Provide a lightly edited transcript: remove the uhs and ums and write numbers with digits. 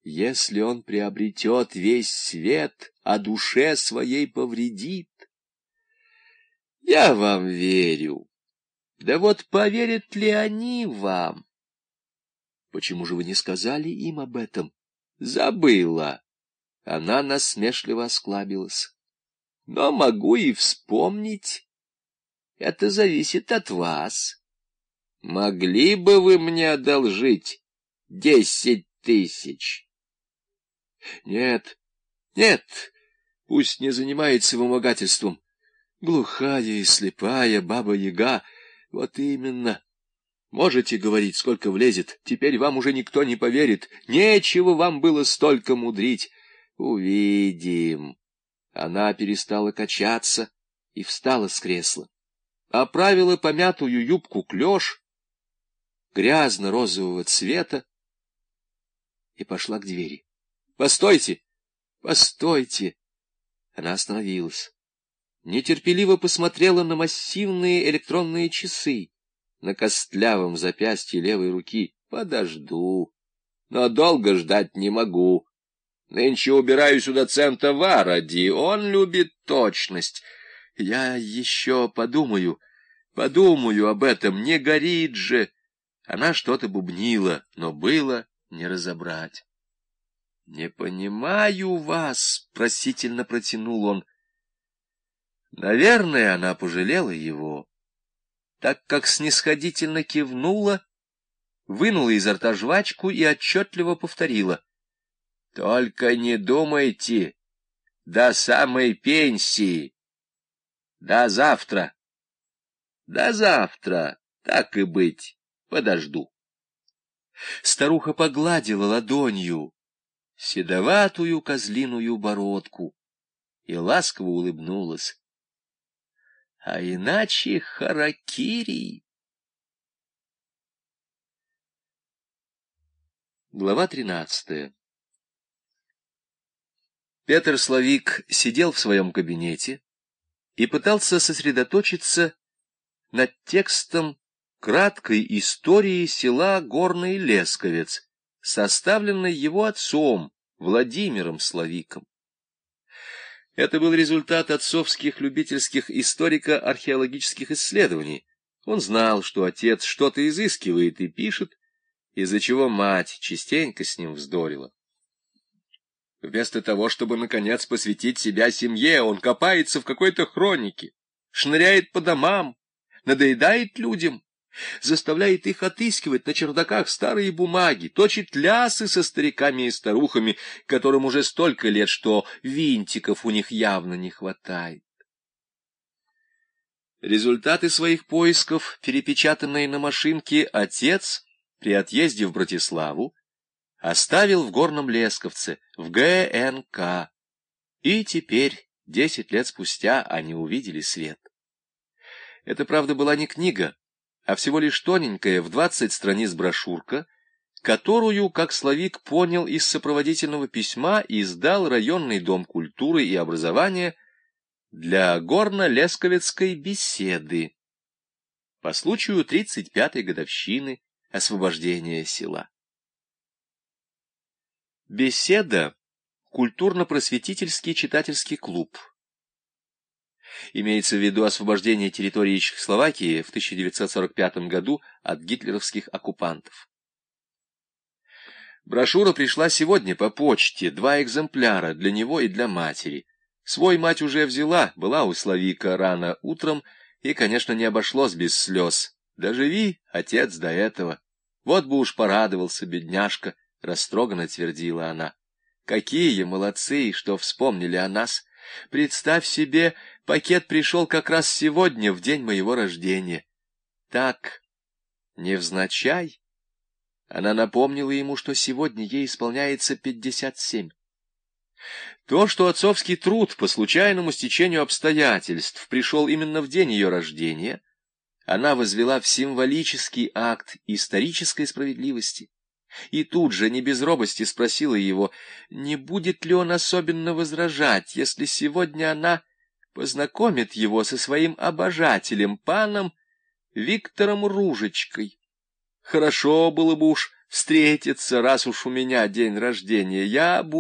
если он приобретет весь свет, а душе своей повредит. Я вам верю. Да вот поверят ли они вам? Почему же вы не сказали им об этом? Забыла. Она насмешливо осклабилась. Но могу и вспомнить. Это зависит от вас. Могли бы вы мне одолжить 10 тысяч? Нет, нет, пусть не занимается вымогательством. Глухая и слепая баба-яга, вот именно. Можете говорить, сколько влезет, теперь вам уже никто не поверит. Нечего вам было столько мудрить. Увидим. Она перестала качаться и встала с кресла. Оправила помятую юбку клеш, грязно-розового цвета, и пошла к двери. — Постойте! Постойте! Она остановилась. Нетерпеливо посмотрела на массивные электронные часы на костлявом запястье левой руки. Подожду, но долго ждать не могу. Нынче убираюсь у доцента Варади, он любит точность. Я еще подумаю об этом, не горит же. Она что-то бубнила, но было не разобрать. — Не понимаю вас, — просительно протянул он. Наверное, она пожалела его, так как снисходительно кивнула, вынула изо рта жвачку и отчетливо повторила: — Только не думайте, до самой пенсии. До завтра. До завтра, так и быть, подожду. Старуха погладила ладонью седоватую козлиную бородку и ласково улыбнулась. А иначе харакири. Глава 13. Петр Славик сидел в своем кабинете и пытался сосредоточиться над текстом краткой истории села Горный Лесковец, составленной его отцом Владимиром Славиком. Это был результат отцовских любительских историко-археологических исследований. Он знал, что отец что-то изыскивает и пишет, из-за чего мать частенько с ним вздорила. Вместо того, чтобы, наконец, посвятить себя семье, он копается в какой-то хронике, шныряет по домам, надоедает людям, заставляет их отыскивать на чердаках старые бумаги, точит лясы со стариками и старухами, которым уже столько лет, что винтиков у них явно не хватает. Результаты своих поисков, перепечатанные на машинке, отец при отъезде в Братиславу оставил в Горном Лесковце, в ГНК, и теперь, 10 лет спустя, они увидели свет. Это, правда, была не книга, а всего лишь тоненькая в 20 страниц брошюрка, которую, как Славик понял из сопроводительного письма, издал районный дом культуры и образования для горно-лесковецкой беседы по случаю 35-й годовщины освобождения села. Беседа — культурно-просветительский читательский клуб. Имеется в виду освобождение территории Чехословакии в 1945 году от гитлеровских оккупантов. Брошюра пришла сегодня по почте, 2 экземпляра для него и для матери. Свой мать уже взяла, была у Славика рано утром, и, конечно, не обошлось без слез. Доживи, отец, до этого. Вот бы уж порадовался, бедняжка, растроганно твердила она. Какие молодцы, что вспомнили о нас. Представь себе, пакет пришел как раз сегодня, в день моего рождения. Так, невзначай, она напомнила ему, что сегодня ей исполняется 57. То, что отцовский труд по случайному стечению обстоятельств пришел именно в день ее рождения, она возвела в символический акт исторической справедливости. И тут же, не без робости, спросила его, не будет ли он особенно возражать, если сегодня она познакомит его со своим обожателем, паном Виктором Ружечкой. Хорошо было бы уж встретиться, раз уж у меня день рождения. Я буду